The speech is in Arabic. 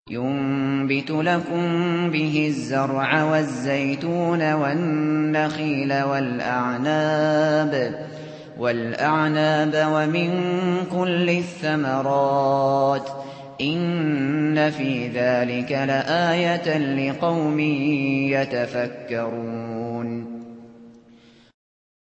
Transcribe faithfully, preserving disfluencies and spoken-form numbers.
يُنبِتُ لَكُم بِهِ الزَّرْعَ وَالزَّيْتُونَ وَالنَّخِيلَ وَالْأَعْنَابَ وَمِن كُلِّ الثَّمَرَاتِ ۗ إِنَّ فِي ذَٰلِكَ لَآيَةً لِّقَوْمٍ يَتَفَكَّرُونَ